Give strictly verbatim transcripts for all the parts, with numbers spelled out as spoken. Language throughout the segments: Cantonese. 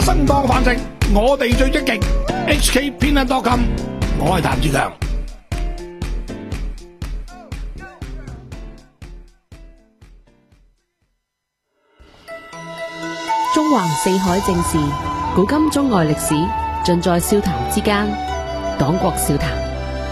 分當飯食，我哋最積極。H K 偏袒多金，我係譚志強。 中橫四海正事，古今中外歷史，盡在笑談之間。講國笑談。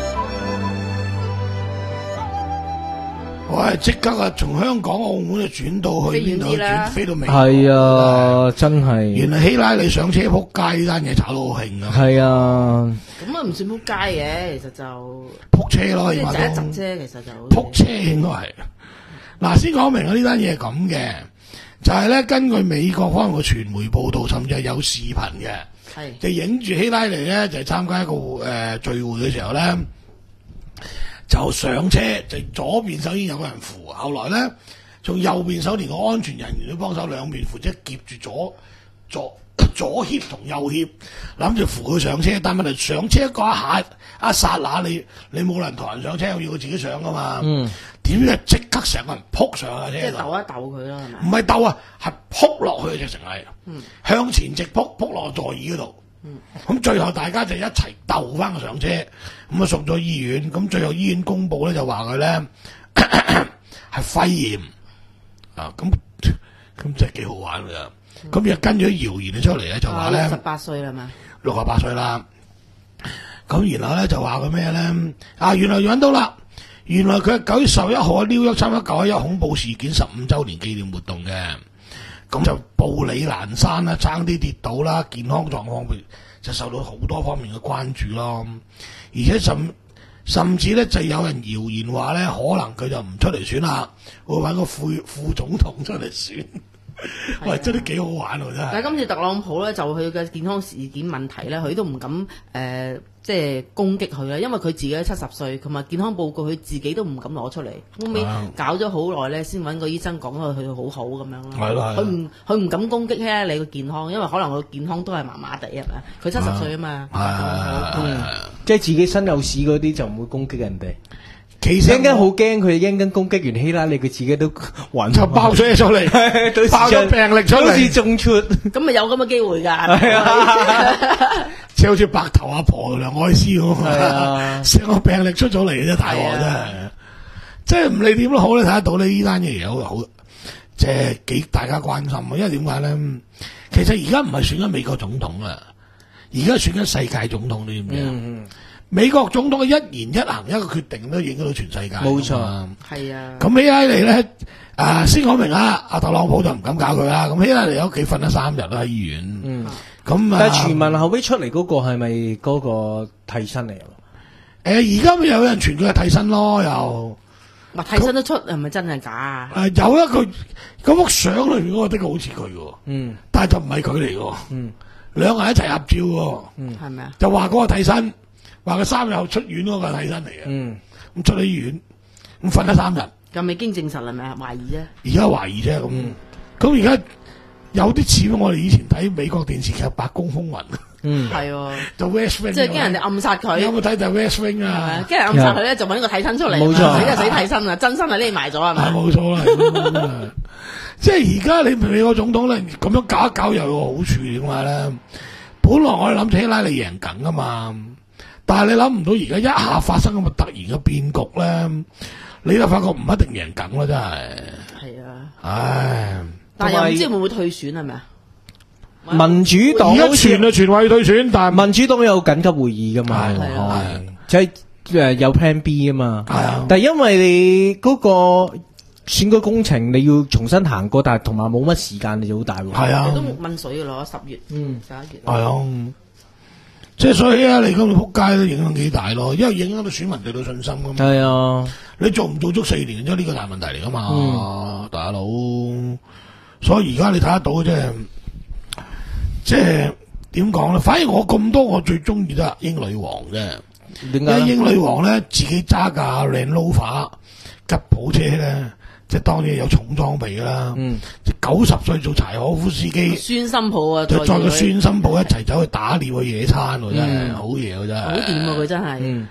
我係即刻啊，從香港、澳門就轉到去邊度？轉飛到美國。 係啊，真係。 原來希拉里上車撲街呢單嘢炒到好興啊！ 係啊， 咁啊唔算撲街嘅，其實就撲車咯， 即係起碼都窒一窒啫，其實就撲車應該係。嗱，先講明啊，呢單嘢係咁嘅，就係咧根據美國方面嘅傳媒報道，甚至係有視頻嘅， 係就影住希拉里咧就係參加一個誒、呃、聚會嘅時候咧。就上車，就左邊手已經有個人扶，後來咧從右邊手連個安全人員都幫手兩邊扶，即係夾住左左左轆同右轆，諗住扶佢上車。但問題上車嗰一下一剎那，你你冇人抬人上車，要佢自己上噶嘛？嗯，點知即刻成個人撲上架車度， 即係鬥一鬥佢啦，係咪？ 唔係鬥啊，係撲落去直情係， 嗯、向前直撲撲落座椅嗰度。咁、嗯、最後大家就一齊鬥翻佢上車，咁啊送咗醫院。咁最後醫院公佈咧就話佢咧係肺炎啊！咁咁真係幾好玩㗎。咁又、嗯、跟住啲謠言出嚟咧，就話咧六十八歲啦嘛， 六十八歲啦。咁然後咧就話佢咩咧？啊，原來揾到啦！原來佢係九月十一號喺紐約參加九一一恐怖事件十五週年紀念活動嘅。咁就布里蘭山啦，爭啲跌倒啦，健康狀況就受到好多方面嘅關注咯。而且甚甚至咧就有人謠言話咧，可能佢就唔出嚟選啦，會揾個副副總統出嚟選。喂，真係幾好玩喎！真係。 但係今次特朗普咧就佢嘅健康事件問題咧，佢都唔敢誒、呃，即係攻擊佢啦，因為佢自己七十歲，同埋健康報告佢自己都唔敢攞出嚟，後尾搞咗好耐咧，先揾個醫生講到佢好好咁樣咯。 係咯， 佢唔佢唔敢攻擊咧你個健康，因為可能佢健康都係麻麻地係咪？佢七十歲啊嘛， 即係自己身有事嗰啲就唔會攻擊人哋。 其實一陣間好驚，佢一陣間攻擊完希拉里，佢自己都還就爆咗嘢出嚟，爆咗病歷出嚟， 好似中出， 咁咪有咁嘅機會㗎。 係啊， 即係好似白頭阿婆梁愛詩咁啊，成個病歷出咗嚟嘅啫，大鑊真係。即係唔理點都好咧，睇得到呢呢單嘢好好，即係幾大家關心啊。因為點解咧？其實而家唔係選緊美國總統啊，而家選緊世界總統，你知唔知啊？嗯美國總統嘅一言一行一個決定都影響到全世界，冇錯， 係啊。 咁希拉里咧，啊先講明啊，阿特朗普就唔敢搞佢啦。咁希拉里喺屋企瞓咗三日啦喺醫院。嗯，咁啊， 但係傳聞後尾出嚟嗰個係咪嗰個替身嚟啊？ 誒，而家咪有人傳佢係替身咯，又。 咪替身都出，係咪真係假啊？ 誒，有一個嗰幅相裏面嗰個的確好似佢嘅，嗯，但係就唔係佢嚟嘅，嗯，兩個人一齊合照嘅，嗯，係咪啊？就話嗰個替身。話佢三日後出院嗰個替身嚟嘅，嗯，咁出咗醫院，咁瞓咗三日， 咁未經證實係咪啊？懷疑啫， 而家懷疑啫，咁，咁而家有啲似我哋以前睇美國電視劇《白宮風雲》，嗯，係喎，就 West Wing， 即係驚人哋暗殺佢，有冇睇就 West Wing 啊？驚人暗殺佢咧，就揾個替身出嚟，冇錯，死就死替身啊，真身係匿埋咗係咪？冇錯啦，即係而家你美國總統咧咁樣搞一搞又有好處點解咧？本來我哋諗住希拉里贏緊噶嘛。但係你諗唔到而家一下發生咁嘅突然嘅變局咧，你就發覺唔一定贏緊啦，真係。係啊。唉。但係又唔知會唔會退選係咪啊？ 民主黨而家傳啊傳話要退選，但係民主黨有緊急會議噶嘛？係啊。即係誒有 Plan B 啊嘛。係啊。但係因為你嗰個選舉工程你要重新行過，但係同埋冇乜時間，你就好大喎。 係啊。 都問水噶咯，十月、嗯十一月。 係啊。即係所以啊，你今次撲街都影響幾大咯，因為影響到選民對到信心噶嘛。係啊，你做唔做足四年，即係呢個大問題嚟噶嘛，嗯、大佬。所以而家你睇得到，即係即係點講咧？反而我咁多，我最中意都係英女王啫。點解？英女王咧自己揸架 Land Rover 吉普車咧。即係當然有重裝備啦，嗯，九十歲做柴可夫司機， 孫新抱啊， 就再個孫新抱一齊走去打獵去野餐喎，真係好嘢喎，真係好掂啊！佢真係，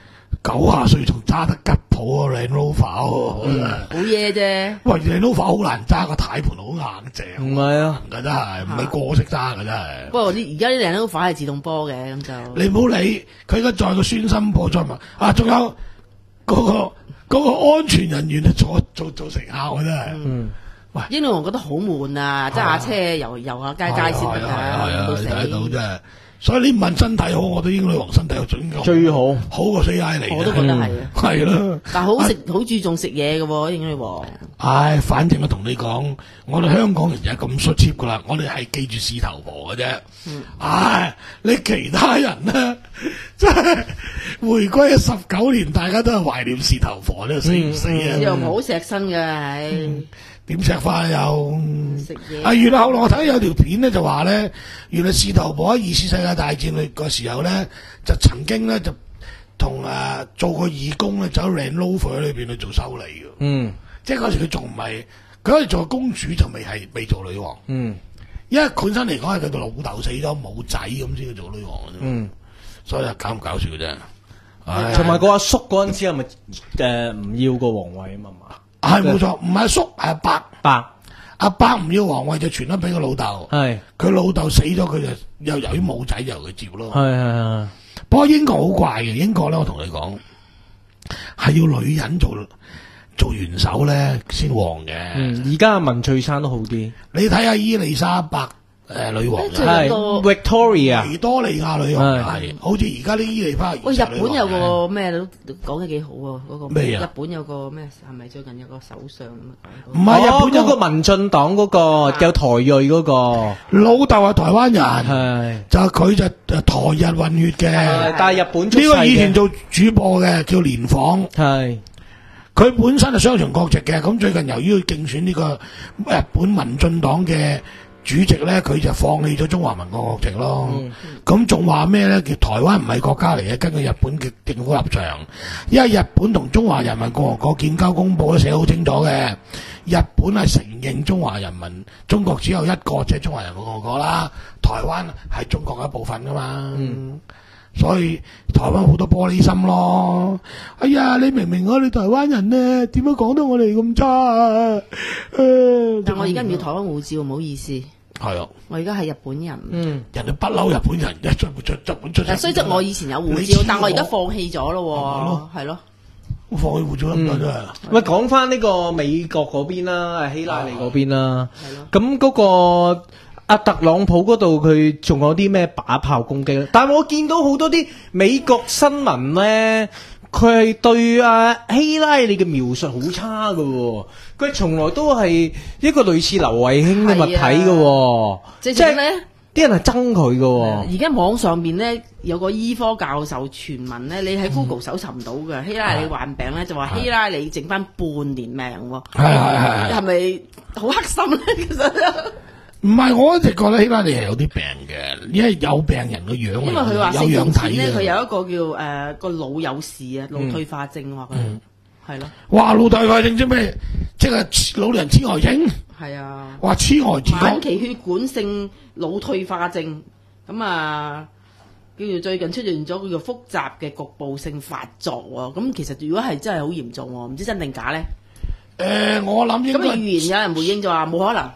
九廿歲仲揸得吉普啊 Land Rover， 好嘢啫。 喂 Land Rover好難揸，個軚盤好硬淨。 唔係啊， 真係唔係個個識揸㗎真係。 不過啲而家啲 Land Rover係自動波嘅，咁就你唔好理佢，而家載個孫心波再問啊，仲有嗰個嗰個安全人員坐做做乘客嘅真係。嗯，喂， 英女王覺得好悶啊，揸下車遊遊下街街先得㗎，到死。 睇到真係。所以你問身體好，我覺得英女王身體最最好， 好過四奶嚟。 我都覺得係。 係咯。 但係好食，好注重食嘢嘅喎，英女王。 唉，反正我同你講，我哋香港人就係咁衰 cheap 噶啦，我哋係記住事頭婆嘅啫。嗯。唉，你其他人咧，即係回歸咗十九年，大家都係懷念事頭婆，你死唔死啊？ 又唔好錫身嘅，唉。 點食飯又食嘢啊！原來後來我睇有條片咧，就話咧，原來事頭婆喺二次世界大戰裏個時候咧，就曾經咧就同誒做過義工咧，走 Land Rover 裏邊去做修理嘅。嗯，即係嗰時佢仲唔係，佢可以做公主就未係未做女王。嗯，因為本身嚟講係佢個老豆死咗冇仔咁先去做女王嘅啫。嗯，所以搞唔搞笑嘅啫。 同埋個阿叔嗰陣時係咪誒唔要個皇位啊嘛？ 係冇錯，唔係阿叔係阿伯。 伯阿伯唔要皇位就傳咗俾個老豆。係佢老豆死咗，佢就又由於冇仔由佢接咯。係係係。不過英國好怪嘅，英國咧我同你講係要女人做做元首咧先旺嘅。嗯， 而家文翠珊都好啲。 你睇下伊麗莎白。誒，女王係 Victoria， 維多利亞女王係，好似而家啲伊利巴。 喂，日本有個咩都講得幾好喎，嗰個咩？日本有個咩？係咪最近有個首相咁啊？ 唔係，日本有個民進黨嗰個有台裔嗰個老豆係台灣人，係就佢就台日混血嘅。 但係日本呢個以前做主播嘅叫連訪，係佢本身係雙重國籍嘅。咁最近由於佢競選呢個日本民進黨嘅主席咧，佢就放棄咗中華民國國籍咯。咁仲話咩咧？叫台灣唔係國家嚟嘅，根據日本嘅政府立場，因為日本同中華人民共和國建交公佈都寫好清楚嘅。日本係承認中華人民，中國只有一個，即係中華人民共和國啦。台灣係中國嘅一部分噶嘛。嗯，所以台灣好多玻璃心咯。哎呀，你明明我哋台灣人咧，點解講得我哋咁差啊？ 誒，但我而家唔要台灣護照，唔好意思。係啊，我而家係日本人。 嗯，人哋不嬲日本人，一出出日本出。 雖則我以前有護照，但我而家放棄咗咯。係咯， 我放棄護照咁真係。 喂，講翻呢個美國嗰邊啦，希拉里嗰邊啦。係咯。咁嗰個阿特朗普嗰度，佢仲有啲咩把炮攻擊咧？但係我見到好多啲美國新聞咧，佢係對阿希拉里嘅描述好差㗎喎。佢從來都係一個類似劉慧卿嘅物體嘅，即係咧啲人係憎佢嘅。 而家網上邊咧有個醫科教授傳聞咧，你喺 Google 搜尋唔到嘅。希拉里患病咧，就話希拉里剩翻半年命喎。係係係，係咪好黑心咧？其實唔係，我一直覺得希拉里係有啲病嘅，因為有病人嘅樣，因為佢話有樣睇咧，佢有一個叫誒個腦有事啊，腦退化症話佢。係咯， 哇！腦退化症即咩？即係老年痴呆症。係啊，哇！痴呆症。 晚期血管性腦退化症，咁啊，叫做最近出現咗叫做複雜嘅局部性發作喎。咁其實如果係真係好嚴重喎，唔知真定假咧？ 誒、呃，我諗應該。 咁預言有人回應就話冇可能。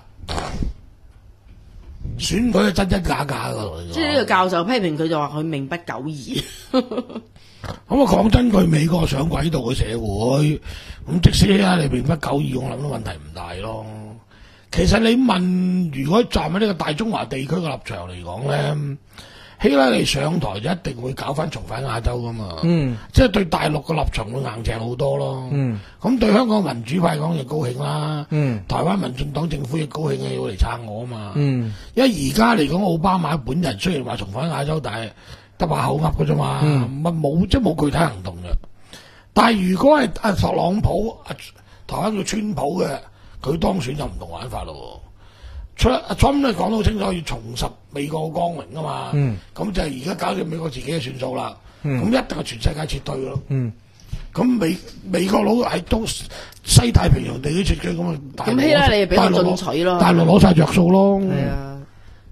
選舉係真真假假噶。 即係呢個教授批評佢就話佢命不久矣。 咁啊，講真句，美國上軌道嘅社會，咁即使啊你命不久矣，我諗都問題唔大咯。其實你問，如果站喺呢個大中華地區嘅立場嚟講咧，希拉里上台就一定會搞翻重返亞洲噶嘛。嗯，即係對大陸嘅立場會硬淨好多咯。嗯，咁對香港民主派講就高興啦。嗯，台灣民進黨政府亦高興嘅，要嚟撐我啊嘛。嗯，因為而家嚟講，奧巴馬本人雖然話重返亞洲，但係得把口噏嘅啫嘛，咪冇即係冇具體行動嘅。但係如果係阿特朗普、阿台灣叫川普嘅，佢當選就唔同玩法咯。出阿川咧講得好清楚，要重拾美國嘅光榮啊嘛。咁、嗯、就係而家搞掂美國自己嘅算數啦。咁、嗯、一定係全世界撤退咯。咁、嗯、美美國佬喺東西太平洋地區撤退咁啊，咁希拉里比較進取咯，大陸攞晒着數咯。係啊。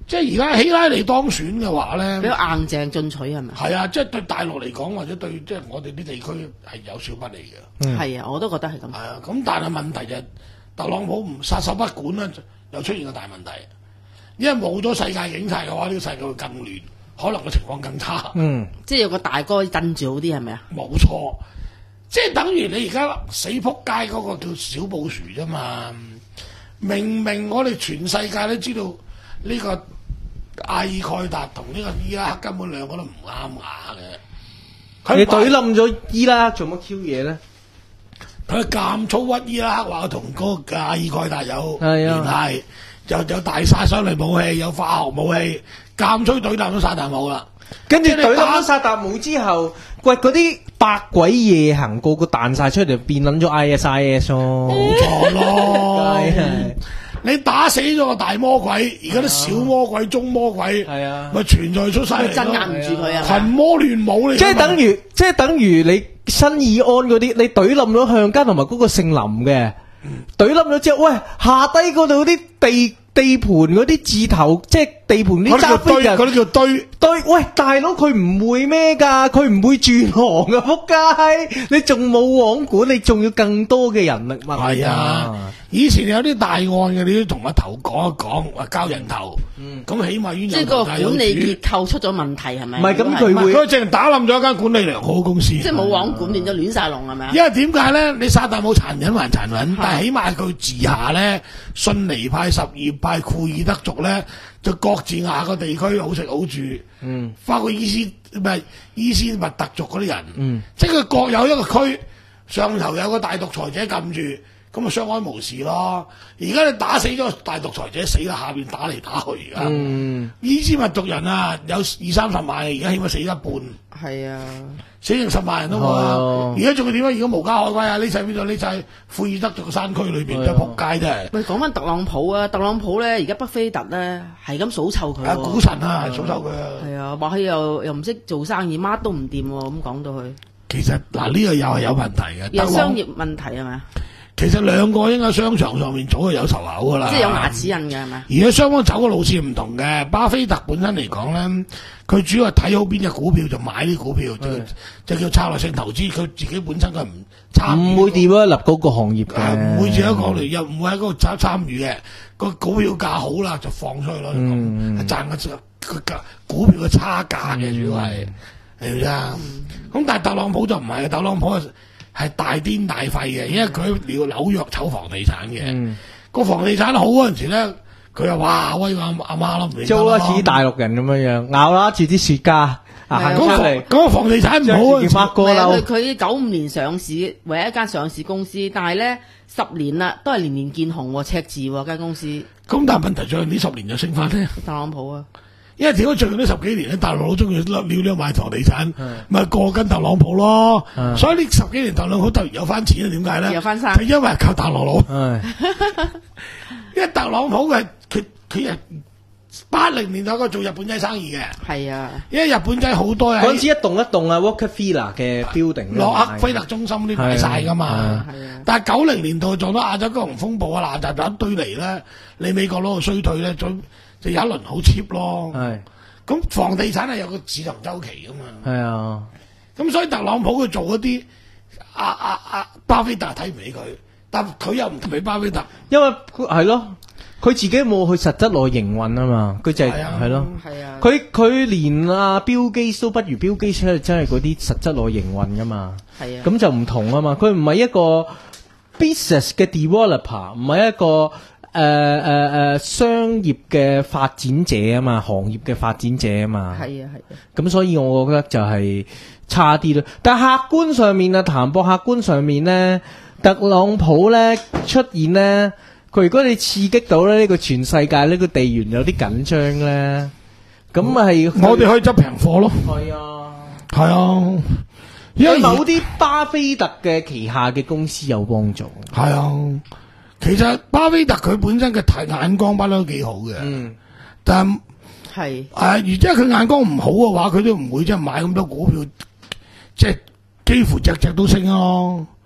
即係而家希拉里當選嘅話咧， 比較硬淨進取係咪？ 係啊，即係對大陸嚟講，或者對即係我哋啲地區係有少不利嘅。 係、嗯、啊，我都覺得係咁。 係啊，咁但係問題就係、是、特朗普唔撒手不管咧，又出現個大問題。因為冇咗世界警察嘅話，呢、這個世界會更亂，可能個情況更差。嗯， 即係有個大哥鎮住好啲係咪啊？ 冇錯，即係等於你而家死仆街嗰個叫小布殊啫嘛。明明我哋全世界都知道呢個阿爾蓋達同呢個伊拉克根本兩個都唔啱牙嘅。 你懟冧咗伊拉克做乜 Q 嘢咧？ 佢監粗屈伊拉克話同嗰個阿爾蓋達有聯繫，又有大殺傷力武器，有化學武器，監粗懟冧咗薩達姆啦。 跟住懟冧咗薩達姆之後，喂嗰啲百鬼夜行個個彈晒出嚟，變撚咗 I S I S 咯， 冇錯咯。你打死咗個大魔鬼，而家啲小魔鬼、中魔鬼，係啊，咪存在出晒嚟咯， 鎮壓唔住佢啊！ 群魔亂舞，你即係等於，即係等於你新義安嗰啲，你懟冧咗向家同埋嗰個姓林嘅，懟冧咗之後，喂下低嗰度啲地地盤嗰啲字頭，即係地盤啲揸飛人， 嗰啲叫堆堆。喂，大佬佢唔會咩噶，佢唔會轉行噶，仆街！你仲冇網管，你仲要更多嘅人力物力啊！ 以前有啲大案嘅，你都同阿頭講一講，話交人頭，咁、嗯、起碼冤有頭債有主。 即係個管理結構出咗問題係咪？ 唔係咁佢會，佢淨係打冧咗一間管理良好嘅公司。 即係冇網管，變咗亂晒龍係咪？ 因為點解咧？你薩達姆殘忍還殘忍，但係起碼佢治下咧，遜尼派、什葉派、庫爾德族咧，就各自下個地區好食好住。嗯，包括伊斯唔係伊斯密特族嗰啲人。嗯，即係佢各有一個區，上頭有個大獨裁者撳住。咁咪相安無事咯！而家你打死咗大獨裁者死啦，下邊打嚟打去而家。嗯，伊斯密族人啊，有二三十萬，而家起碼死一半。係啊，死成十萬人都冇啊！而家仲要點啊？而家無家可歸啊！呢晒邊度？呢晒庫爾德族嘅山區裏邊都仆街真係。喂， 講翻特朗普啊！特朗普咧，而家北菲特咧係咁數臭佢。 啊，股神啊，係數臭佢啊！ 係啊，話佢又又唔識做生意，乜都唔掂喎。咁講到佢， 其實嗱呢個又係有問題嘅。 有商業問題係咪？ 其實兩個應該商場上面早就有仇口噶啦， 即係有牙齒印嘅係咪？ 而家雙方走嘅路線唔同嘅，巴菲特本身嚟講咧，佢主要係睇好邊隻股票就買啲股票，就就叫策略性投資。佢自己本身佢唔參與， 唔會點樣立嗰個行業嘅， 唔會自己講嚟，又唔會喺嗰度參參與嘅。個股票價好啦，就放出去咯，係賺個個股票嘅差價嘅，主要係係咪啊？咁但係特朗普就唔係，特朗普係大癲大廢嘅，因為佢喺紐約炒房地產嘅，個、嗯、房地產好嗰陣時咧，佢又哇威個阿阿媽咯， 租啦似大陸人咁樣樣，咬啦似啲雪茄行出嚟。 嗰個房地產唔好啊！佢佢九五年上市，唯一一間上市公司，但係咧十年啦，都係年年見紅，赤字喎間公司。咁但係問題最近呢十年就升翻咧。 特朗普啊！ 因為點解最近呢十幾年咧，大陸佬中意撩撩買房地產，咪過跟特朗普咯。所以呢十幾年特朗普突然有翻錢啊？點解咧？ 有翻生， 就因為靠大陸佬。因為特朗普嘅佢佢係八零年代嗰做日本仔生意嘅。係啊，因為日本仔好多嗰陣時一棟一棟啊 Rockefeller 嘅 building， 洛克菲勒中心啲買晒噶嘛。但係九零年代撞到亞洲金融風暴啊，嗱嗱一堆嚟咧，你美國攞個衰退咧，就有一輪好 cheap 咯。係，咁房地產係有個市場周期噶嘛。係啊，咁所以特朗普佢做嗰啲阿阿阿巴菲特睇唔起佢，但佢又唔同巴菲特， 因為係咯，佢自己冇去實質內營運啊嘛，佢就係係咯，係啊，佢佢連阿標基都不如標基出嚟，真係嗰啲實質內營運噶嘛。係啊，咁就唔同啊嘛，佢唔係一個 business 嘅 developer， 唔係一個。誒誒誒，商業嘅發展者啊嘛，行業嘅發展者啊嘛，係啊係啊，咁所以我覺得就係差啲咯。但係客觀上面啊，談博客觀上面咧，特朗普咧出現咧，佢如果你刺激到咧呢個全世界呢個地緣有啲緊張咧，咁係我哋可以執平貨咯。 係啊， 係啊， 因為某啲巴菲特嘅旗下嘅公司有幫助。 係啊。其實巴菲特佢本身嘅睇眼光不嬲都幾好嘅，嗯，但係係，如果佢眼光唔好嘅話，佢都唔會即係買咁多股票，即係幾乎隻隻都升咯。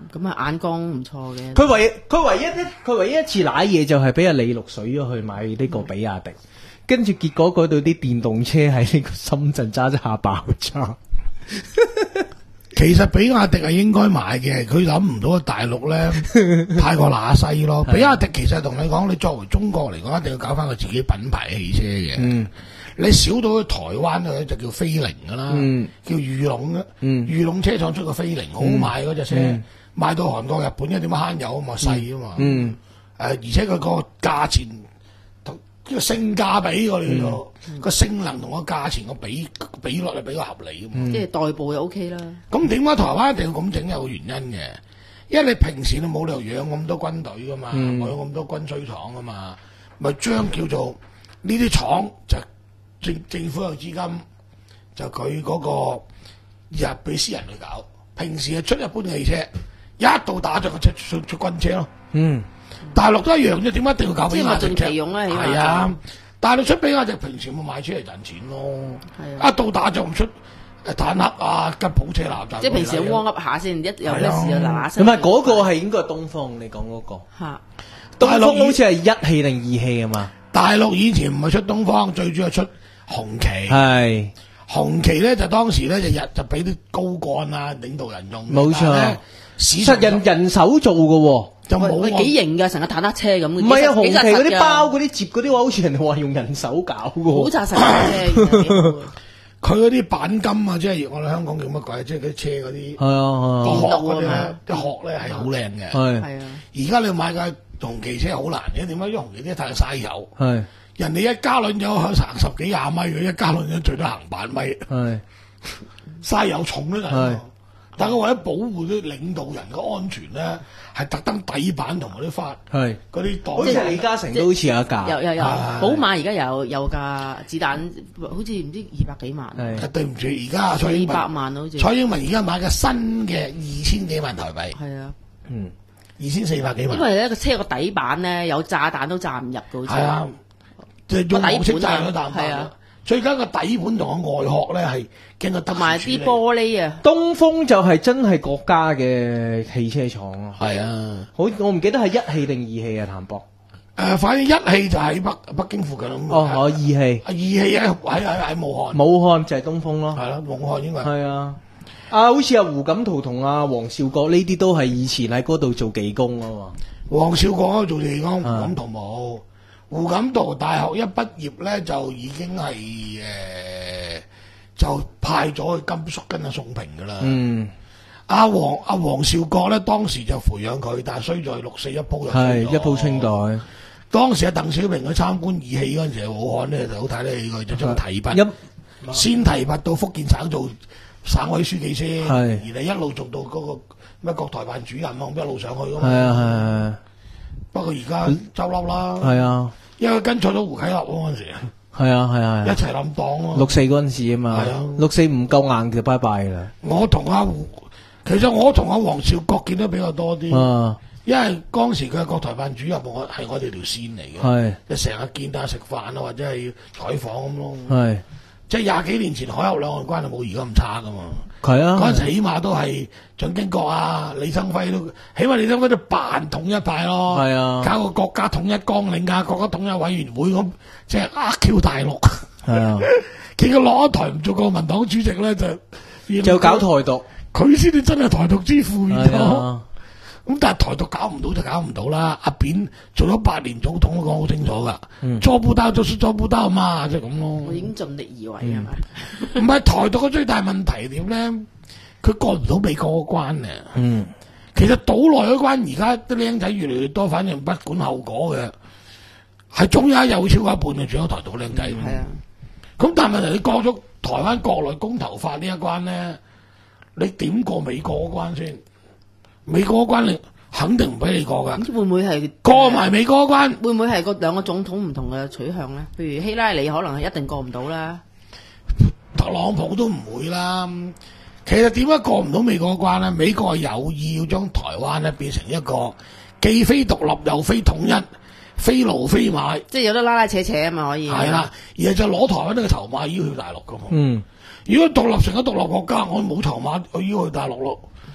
咁啊眼光唔錯嘅。 佢唯佢唯一一佢唯一一次瀨嘢就係俾阿李錄水咗去買呢個比亞迪，跟住結果嗰度啲電動車喺呢個深圳揸一下爆炸。 其實比亞迪係應該買嘅，佢諗唔到大陸咧太過乸西咯。比亞迪其實同你講，你作為中國嚟講，一定要搞翻個自己品牌汽車嘅。嗯，你少到去台灣咧就叫飛凌噶啦，嗯、叫裕隆啊，裕隆、嗯、車廠出個飛凌好賣嗰隻車，嗯、賣到韓國、日本，因為點解慳油啊嘛，細啊嘛。嗯，誒、呃，而且佢個價錢同個性價比個呢個。個性能同個價錢個比比率係比較合理嘅嘛， 嗯、即係代步就 O K 啦。 咁點解台灣一定要咁整？有個原因嘅，因為你平時你冇理由養咁多軍隊噶嘛，冇養咁多軍需廠噶嘛，咪將叫做呢啲廠就政政府有資金，就佢嗰個入俾私人去搞。平時係出一般嘅汽車，一到打仗就出出出軍車咯。嗯，大陸都一樣啫，點解一定要搞比亞迪？ 即係物盡其用啦， 係啊。大陸出比亞迪平時冇買車嚟賺錢咯，一到打仗出坦克啊、吉普車嗱嗱， 即係平時要 warm up下先，一有咩事就嗱嗱聲。 唔係嗰個係應該係東風，你講嗰個嚇。東風好似係一氣定二氣啊嘛。 大陸以前唔係出東風，最主要係出紅旗。 係紅旗咧就當時咧日日就俾啲高幹啊、領導人用。 冇錯，實人人手做嘅喎。 就冇幾型噶，成個坦克車咁。 唔係啊，紅旗嗰啲包嗰啲接嗰啲話，好似人哋話用人手搞嘅。 好扎實嘅。 佢嗰啲鈑金啊，即係我哋香港叫乜鬼？即係嗰啲車嗰啲。係啊，啲殼嗰啲咧，啲殼咧係好靚嘅。係。係啊。而家你買架紅旗車好難嘅，點解？因為紅旗車太嘥油。係。人哋一加侖油可行十幾廿米嘅，一加侖油最多行八米。係。嘥油重咧，係。但係為咗保護啲領導人嘅安全咧，係特登底板同埋啲花，係嗰啲袋。 好似李嘉誠都好似有一架， 有有有。寶馬而家有有架子彈，好似唔知二百幾萬。 係對唔住，而家蔡英文二百萬好似。 蔡英文而家買嘅新嘅二千幾萬台幣。 係啊， 嗯，二千四百幾萬。 因為咧個車個底板咧有炸彈都炸唔入嘅，好似。係啊， 即係用紅色炸彈都炸唔入。最緊個底盤同個外殼咧係經過同埋啲玻璃啊。 東風就係真係國家嘅汽車廠咯。 係啊， 好我唔記得係一氣定二氣啊，譚博。 誒、呃，反正一氣就喺北北京附近咯。 哦，我二氣。 二氣喺喺喺喺武漢。 武漢就係東風咯。 係咯，武漢應該。 係啊。啊，好似阿胡錦濤同阿黃少國呢啲都係以前喺嗰度做技工啊嘛。 黃少國做技工，胡錦濤冇。胡錦濤大學一畢業咧，就已經係誒、呃，就派咗去甘肅跟阿宋平噶啦。嗯，阿黃阿黃少國咧，當時就培養佢，但係衰在六四一鋪就係一鋪清袋。 當時阿鄧小平去參觀義氣嗰陣時，武漢咧就好睇得起佢，就將佢提拔，先提拔到福建省做省委書記先，而你一路做到嗰個咩國台辦主任啊，一路上去噶嘛。係啊係啊。不過而家執笠啦，係啊，因為跟錯咗胡啟立嗰陣時啊，係啊係啊，一齊冧檔咯。六四嗰陣時啊嘛，係啊，六四唔夠硬就拜拜啦。我同阿胡，其實我同阿黃少國見得比較多啲，啊，因為當時佢係國台辦主任，我係我哋條線嚟嘅，係，就成日見下食飯啊，或者係採訪咁咯，係，即係廿幾年前海峽兩岸關係冇而家咁差噶嘛。係啊，嗰陣時起碼都係蔣經國啊、李登輝都，起碼李登輝都扮統一派咯。係啊，搞個國家統一綱領啊，國家統一委員會咁，即係呃 Q 大陸。係啊，結果落咗台唔做國民黨主席咧，就就搞台獨，佢先至真係台獨之父。係啊，咁但係台獨搞唔到就搞唔到啦。阿扁做咗八年總統都講好清楚噶，做不到就是做不到嘛，即係咁咯。我已經盡力而為係咪？唔係台獨嘅最大問題點咧？佢過唔到美國嗰關啊。嗯，其實島內嗰關而家啲僆仔越嚟越多，反正不管後果嘅，係總有一日會超過一半嘅，仲有台獨僆仔。係啊，咁但係問題你過咗台灣國內公投法呢一關咧，你點過美國嗰關先？美國嗰關你肯定唔俾你過噶，會唔會係過埋美國嗰關？會唔會係個兩個總統唔同嘅取向咧？譬如希拉里可能係一定過唔到啦，特朗普都唔會啦。其實點解過唔到美國嗰關咧？美國係有意要將台灣咧變成一個既非獨立又非統一、非奴非馬，即係有得拉拉扯扯啊嘛，可以。係啦，而係就攞台灣呢個籌碼要去大陸噶嘛。嗯，如果獨立成咗獨立國家，我冇籌碼，我要去大陸咯。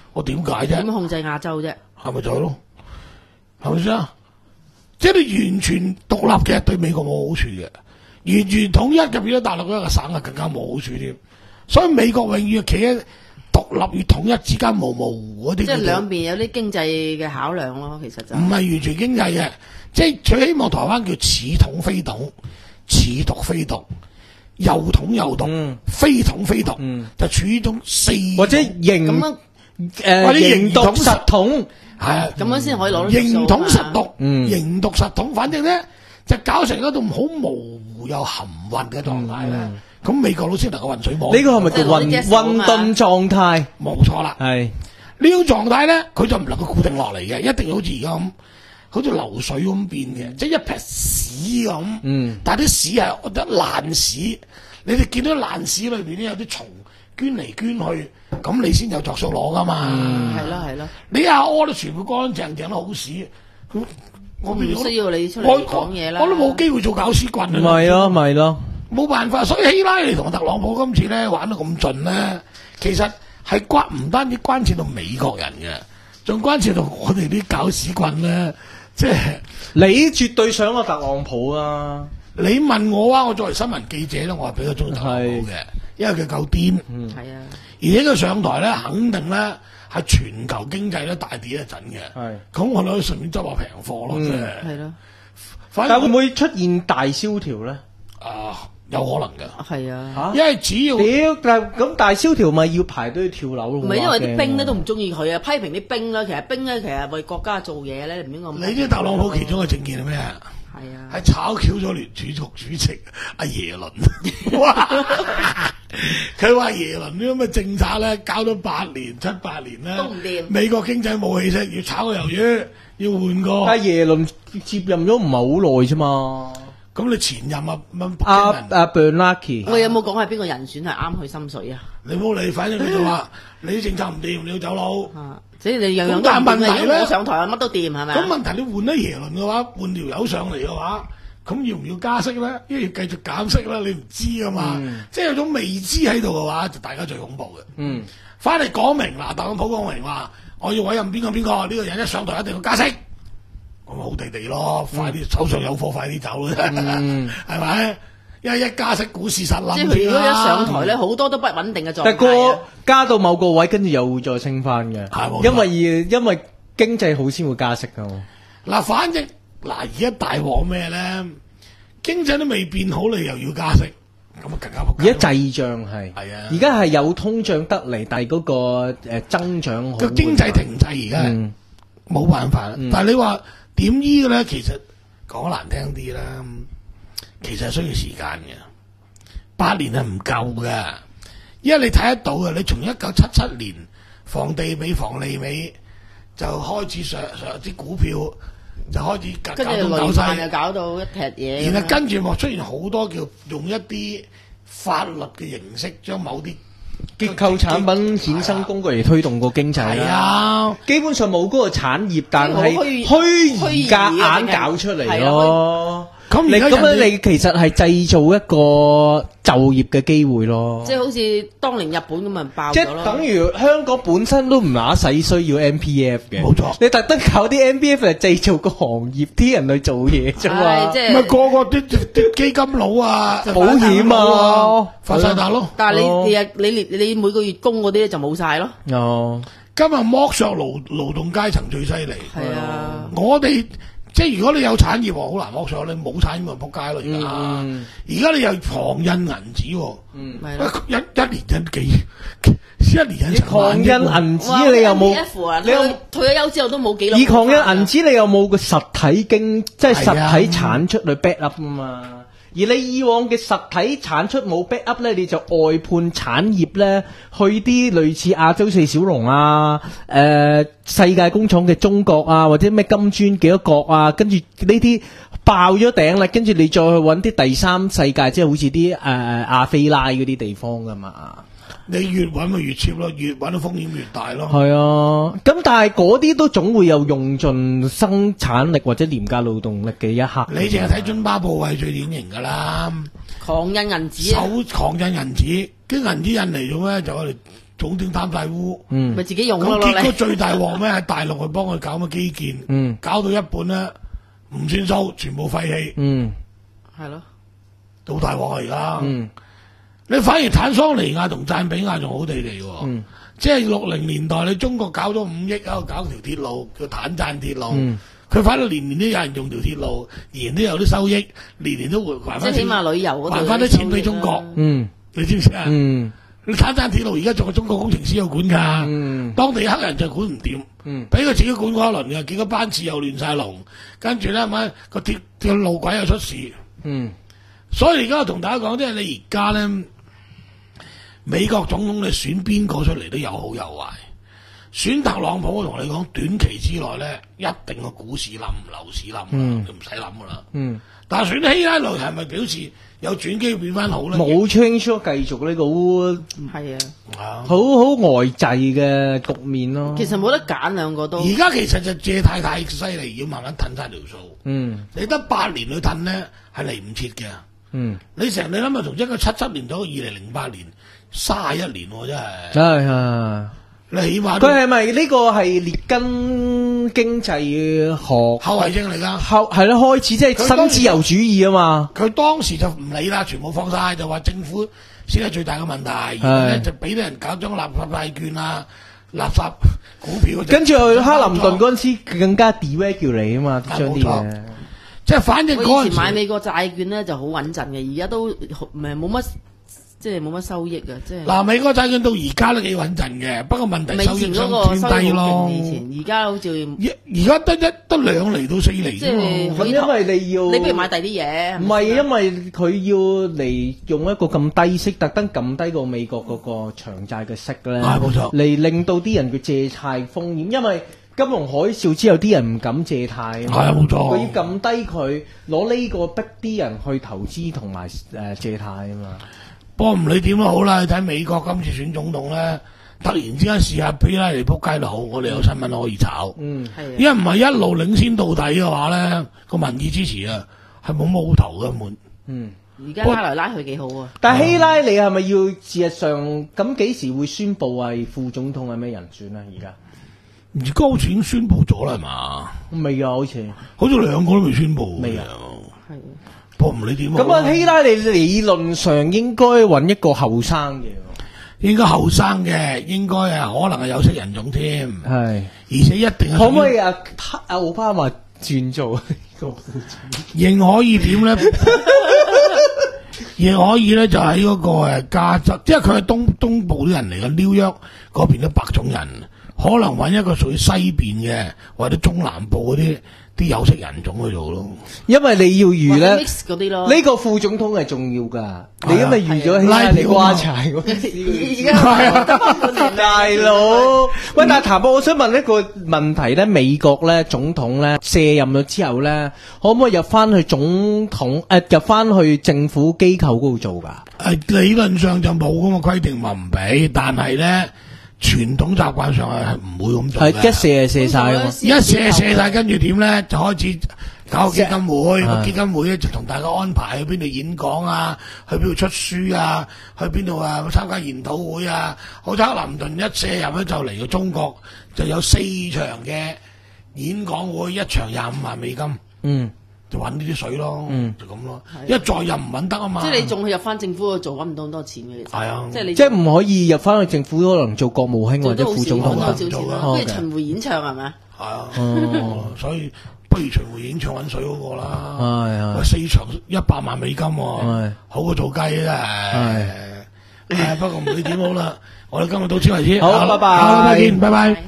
我點解啫？ 點控制亞洲啫？ 係咪就係咯？係咪先啊？即係你完全獨立嘅對美國冇好處嘅，完全統一就變咗大陸一個省啊，更加冇好處添。所以美國永遠企喺獨立與統一之間模模糊嗰啲。即係兩邊有啲經濟嘅考量咯，其實就唔係完全經濟嘅，即係佢希望台灣叫似統非獨，似獨非獨，又統又獨，嗯、非統非獨，嗯、就處於種四或者形咁樣誒，或者形獨實統。 係啊， 咁樣先可以攞到形統實獨，形獨實統，反正咧就搞成一種好模糊又含混嘅狀態啦。咁、嗯、美國佬先能夠混水摸。 呢個係咪叫混混沌狀態？ 冇錯啦。係呢種狀態咧，佢就唔能夠固定落嚟嘅，一定要好似而家咁，好似流水咁變嘅，即係一撇屎咁。嗯。但係啲屎係我覺得爛屎，你哋見到爛屎裏邊咧有啲蟲捐嚟捐去。咁你先有着數攞噶嘛？ 係咯係咯， 你阿屙都全部乾淨淨都好屎， 我唔需要你出嚟講嘢啦。 我都冇機會做搞屎棍。 唔係咯，咪咯， 冇辦法。所以希拉里同特朗普今次咧玩到咁盡咧，其實係關唔單止關切到美國人嘅，仲關切到我哋啲搞屎棍咧。即係你絕對想個特朗普啊！ 你問我啊，我作為新聞記者咧，我係比較中意特朗普嘅，因為佢夠癲。嗯，係啊。而且佢上台咧，肯定咧係全球經濟咧大跌一陣嘅。係，咁我哋可以順便執下平貨咯，即係。係咯。 但係會唔會出現大蕭條咧？ 啊，有可能嘅。 係啊。 因為只要屌，但咁大蕭條咪要排隊跳樓咯？ 唔係，因為啲兵咧都唔中意佢啊，批評啲兵啦。其實兵咧，其實為國家做嘢咧，唔應該。 你知特朗普其中嘅政見係咩啊？係啊。係炒翹咗聯儲局主席阿耶倫。哇！佢話耶倫呢咁嘅政策咧，搞咗八年七八年咧，都唔掂。美國經濟冇起色，要炒個魷魚，要換個。 但係耶倫接任咗唔係好耐啫嘛。 咁你前任啊？ 阿阿 Bernanke， 我有冇講係邊個人選係啱佢心水啊？ 你冇理，反正佢就話你啲政策唔掂，你要走佬。 所以你樣樣都唔掂。我上台啊，乜都掂係咪？ 咁問題你換咗耶倫嘅話，換條友上嚟嘅話。咁要唔要加息咧？因為要繼續減息咧，你唔知啊嘛。嗯、即係有種未知喺度嘅話，就大家最恐怖嘅。嗯，翻嚟講明嗱，特朗普講明話，我要委任邊個邊個，呢、呢個人一上台一定要加息，咁好地地咯，嗯、快啲手上有貨，快啲走啦，係咪、嗯？因為一加息，股市實冧。 即係佢如果一上台咧，好、嗯、多都不穩定嘅狀態。 但係加到某個位，跟住又會再升翻嘅，因為因為經濟好先會加息噶。 嗱，反正。嗱，而家大鑊咩咧？經濟都未變好，你又要加息，咁啊更加仆街。 而家滯脹係，係啊，而家係有通脹得嚟，但係嗰個誒增長個經濟停滯，而家係冇辦法。嗯、但係你話點醫嘅咧？其實講難聽啲啦，其實係需要時間嘅，八年係唔夠嘅，因為你睇得到嘅，你從一九七七年房地美、房利美就開始上上啲股票。就開始搞到搞晒， 就搞到一撇嘢。 然後跟住莫出現好多叫用一啲法律嘅形式，將某啲結構產品衍生工具嚟推動個經濟。係啊，基本上冇嗰個產業，但係虛擬夾硬搞出嚟咯。咁你咁樣，你其實係製造一個就業嘅機會咯。 即係好似當年日本咁咪爆咗咯。 即係等於香港本身都唔乸使需要 M P F 嘅。 冇錯。 你特登搞啲 M P F 嚟製造個行業，啲人去做嘢啫嘛。 即係唔係個個啲啲基金佬啊、 保險啊發晒達咯。 但係你日你你你每個月供嗰啲就冇晒咯。 哦。 今日剝削勞勞動階層最犀利。 係啊。 我哋。即係如果你有產業，好難剝削，你冇產業咪仆街咯。而家而家你又狂印銀紙，嗯，一一年印幾，一年印狂印銀紙，你又冇？ 你有退咗休之後都冇幾多？ 而狂印銀紙，你又冇個實體經，即係實體產出去 back up 啊嘛。而你以往嘅實體產出冇 back up 咧，你就外判產業咧，去啲類似亞洲四小龍啊、誒、呃、世界工廠嘅中國啊，或者咩金磚幾多國啊，跟住呢啲爆咗頂啦，跟住你再去揾啲第三世界，即係好似啲誒亞非拉嗰啲地方噶嘛。 你越揾咪越 cheap 咯，越揾到風險越大咯。 係啊，咁但係嗰啲都總會有用盡生產力或者廉價勞動力嘅一刻。 你淨係睇津巴布韋最典型噶啦， 狂印銀紙， 手狂印銀紙，啲銀紙印嚟做咩？就我哋總統貪大污， 咪自己用咯。 咁結果最大鑊咩？喺大陸去幫佢搞乜基建，搞到一半咧唔算數，全部廢棄。 嗯， 係咯， 好大鑊啊！而家，你反而坦桑尼亞同贊比亞仲好地地喎。即係六零年代，你中國搞咗五億喺度搞條鐵路，叫坦贊鐵路。佢反到年年都有人用條鐵路，年年都有啲收益，年年都會還翻。 即係起碼旅遊嗰度還翻啲錢俾中國。 嗯， 你知唔知啊？嗯，你坦贊鐵路而家仲係中國工程師有管㗎。嗯，當地黑人就管唔掂。嗯，俾佢自己管嗰一輪嘅，結果班次又亂晒龍，跟住咧咪個鐵條路軌又出事。嗯，所以而家我同大家講，即係你而家咧。美國總統你選邊個出嚟都有好有壞，選特朗普我同你講，短期之內咧一定個股市冧，樓市冧，嗯、你唔使諗噶啦。嗯，但係選希拉里係咪表示有轉機變翻好咧？ 冇 change 咯，繼續呢、這個係啊，好好呆滯嘅局面咯。 其實冇得揀，兩個都。 而家其實就借貸太犀利，要慢慢褪晒條數。嗯，你得八年去褪咧，係嚟唔切嘅。嗯，你成你諗下，從一九七七年到二零零八年。卅一年喎，真係。係啊，你起碼佢係咪呢個係列根經濟學後遺症嚟㗎？ 後係咯，開始即係新自由主義啊嘛。 佢當時就唔理啦，全部放晒，就話政府先係最大嘅問題，然後咧就俾啲人搞張垃圾債券啊、垃圾股票。 跟住去克林頓嗰陣時更加 deregulate 啊嘛，將啲嘢。 即係反正嗰陣時我以前買美國債券咧就好穩陣嘅，而家都唔係冇乜。即係冇乜收益啊！即係嗱，美國債券到而家都幾穩陣嘅，不過問題收益相偏低咯。 以前而家好似而家得一得兩厘到四厘啫嘛。 咁因為你要你不如買第啲嘢。 唔係，因為佢要嚟用一個咁低息，特登撳低個美國嗰個長債嘅息咧。 係冇錯。 嚟令到啲人嘅借貸風險，因為金融海嘯之後，啲人唔敢借貸。 係啊，冇錯。 佢要撳低佢，攞呢個逼啲人去投資同埋誒借貸啊嘛。 不過唔理點都好啦，你睇美國今次選總統咧，突然之間試下希拉里撲街都好，我哋有新聞可以炒。嗯，係。因為唔係一路領先到底嘅話咧，個民意支持啊係冇乜好投嘅門。 嗯，而家拉來拉去幾好啊！ 但係希拉里係咪要事實上咁幾時會宣佈係副總統係咩人選啊？而家而家好似已經宣佈咗啦，係嘛？ 未啊，好似好似兩個都未宣佈。 未啊， 係。不過唔理點咁啊，希拉里理論上應該揾一個後生嘅， 應該後生嘅，應該啊，可能係有色人種添，係，而且一定係可唔可以啊？阿奧巴馬轉做仍可以點咧？亦可以咧，就喺嗰個誒加州，即係佢係東東部啲人嚟嘅紐約嗰邊啲白種人，可能揾一個屬於西邊嘅或者中南部嗰啲。啲有色人種去做咯， 因為你要預咧呢個副總統係重要噶，你因為預咗希拉里瓜柴嗰啲， 係啊， 大佬。喂，但係譚博，我想問一個問題咧，美國咧總統咧卸任咗之後咧，可唔可以入翻去總統誒入翻去政府機構嗰度做噶？ 誒，理論上就冇咁嘅規定話唔俾，但係咧。傳統習慣上係唔會咁做嘅， 係一射就射晒啊嘛！ 一射射晒，跟住點咧？就開始搞基金會，個基金會咧就同大家安排去邊度演講啊，去邊度出書啊，去邊度啊參加研討會啊。好似克林頓一射入咧就嚟到中國，就有四場嘅演講會，一場廿五萬美金。嗯。就揾呢啲水咯，嗯、就咁咯。因為再入唔揾得啊嘛。 即係你仲去入翻政府度做，揾唔到咁多錢嘅。 係啊， 即係你即係唔可以入翻去政府，可能做國務卿或者副總統啊。做做好似巡迴演唱係咪啊？ 係啊，哦、所以不如巡迴演唱揾水嗰個啦。係啊，四場一百萬美金喎，係好過做雞真係。係，誒不過唔理點好啦，我哋今日到此為止。 好，拜拜， 下個禮拜見，拜拜。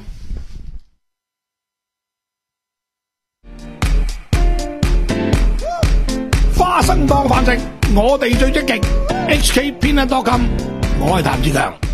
花生當飯食，我哋最積極。H K Peanut dot com，我係譚志強。